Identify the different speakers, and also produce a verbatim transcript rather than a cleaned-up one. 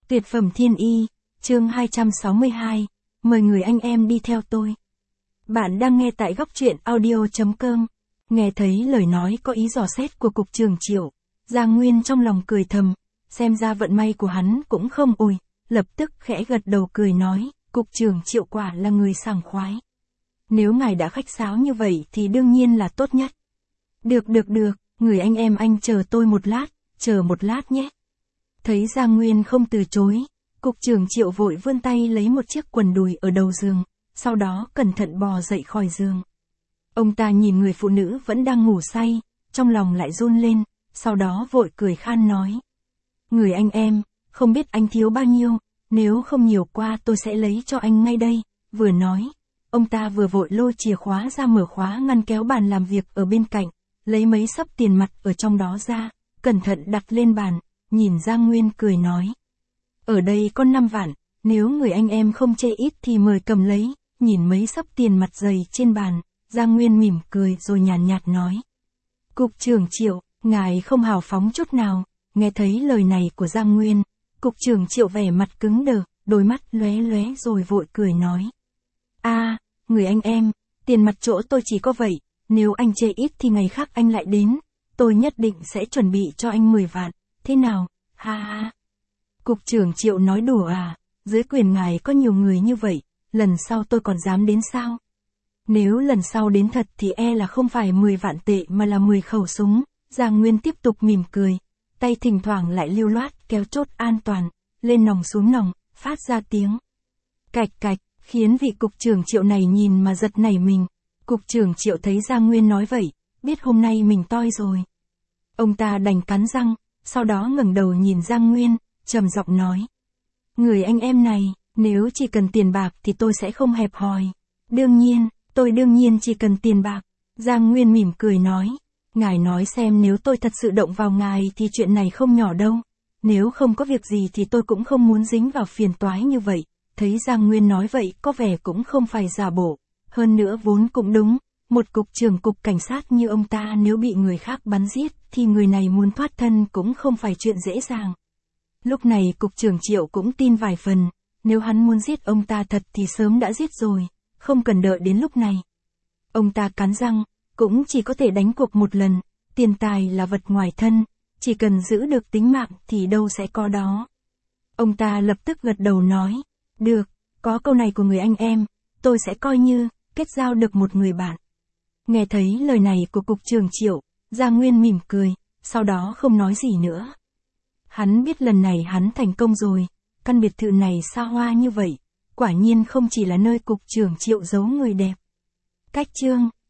Speaker 1: Tuyệt phẩm thiên y, chương hai trăm sáu mươi hai, mời người anh em đi theo tôi. Bạn đang nghe tại góc truyện audio.com. Nghe thấy lời nói có ý dò xét của cục trưởng Triệu, Giang Nguyên trong lòng cười thầm, xem ra vận may của hắn cũng không ôi, lập tức khẽ gật đầu cười nói, cục trưởng Triệu quả là người sảng khoái. Nếu ngài đã khách sáo như vậy thì đương nhiên là tốt nhất. Được được được, người anh em anh chờ tôi một lát, chờ một lát nhé. Thấy Giang Nguyên không từ chối, cục trưởng Triệu vội vươn tay lấy một chiếc quần đùi ở đầu giường, sau đó cẩn thận bò dậy khỏi giường. Ông ta nhìn người phụ nữ vẫn đang ngủ say, trong lòng lại run lên, sau đó vội cười khan nói. Người anh em, không biết anh thiếu bao nhiêu, nếu không nhiều qua tôi sẽ lấy cho anh ngay đây, vừa nói. Ông ta vừa vội lôi chìa khóa ra mở khóa ngăn kéo bàn làm việc ở bên cạnh, lấy mấy xấp tiền mặt ở trong đó ra, cẩn thận đặt lên bàn, nhìn Giang Nguyên cười nói. Ở đây có năm vạn, nếu người anh em không chê ít thì mời cầm lấy, nhìn mấy xấp tiền mặt dày trên bàn, Giang Nguyên mỉm cười rồi nhàn nhạt, nhạt nói. Cục trưởng Triệu, ngài không hào phóng chút nào, nghe thấy lời này của Giang Nguyên, cục trưởng Triệu vẻ mặt cứng đờ, đôi mắt lóe lóe rồi vội cười nói. A, à, người anh em, tiền mặt chỗ tôi chỉ có vậy, nếu anh chê ít thì ngày khác anh lại đến, tôi nhất định sẽ chuẩn bị cho anh mười vạn, thế nào, ha ha. Cục trưởng Triệu nói đùa à, dưới quyền ngài có nhiều người như vậy, lần sau tôi còn dám đến sao? Nếu lần sau đến thật thì e là không phải mười vạn tệ mà là mười khẩu súng, Giang Nguyên tiếp tục mỉm cười, tay thỉnh thoảng lại lưu loát kéo chốt an toàn, lên nòng xuống nòng, phát ra tiếng. Cạch cạch, khiến vị cục trưởng Triệu này nhìn mà giật nảy mình. Cục trưởng Triệu thấy Giang Nguyên nói vậy, biết hôm nay mình toi rồi. Ông ta đành cắn răng, sau đó ngẩng đầu nhìn Giang Nguyên, trầm giọng nói. Người anh em này, nếu chỉ cần tiền bạc thì tôi sẽ không hẹp hòi. Đương nhiên, tôi đương nhiên chỉ cần tiền bạc. Giang Nguyên mỉm cười nói. Ngài nói xem nếu tôi thật sự động vào ngài thì chuyện này không nhỏ đâu. Nếu không có việc gì thì tôi cũng không muốn dính vào phiền toái như vậy. Thấy Giang Nguyên nói vậy có vẻ cũng không phải giả bộ. Hơn nữa vốn cũng đúng, một cục trưởng cục cảnh sát như ông ta nếu bị người khác bắn giết thì người này muốn thoát thân cũng không phải chuyện dễ dàng. Lúc này cục trưởng Triệu cũng tin vài phần, nếu hắn muốn giết ông ta thật thì sớm đã giết rồi, không cần đợi đến lúc này. Ông ta cắn răng, cũng chỉ có thể đánh cuộc một lần, tiền tài là vật ngoài thân, chỉ cần giữ được tính mạng thì đâu sẽ có đó. Ông ta lập tức gật đầu nói, được, có câu này của người anh em, tôi sẽ coi như kết giao được một người bạn. Nghe thấy lời này của cục trưởng Triệu, Giang Nguyên mỉm cười, sau đó không nói gì nữa. Hắn biết lần này hắn thành công rồi, căn biệt thự này xa hoa như vậy, quả nhiên không chỉ là nơi cục trưởng Triệu giấu người đẹp. Cách chương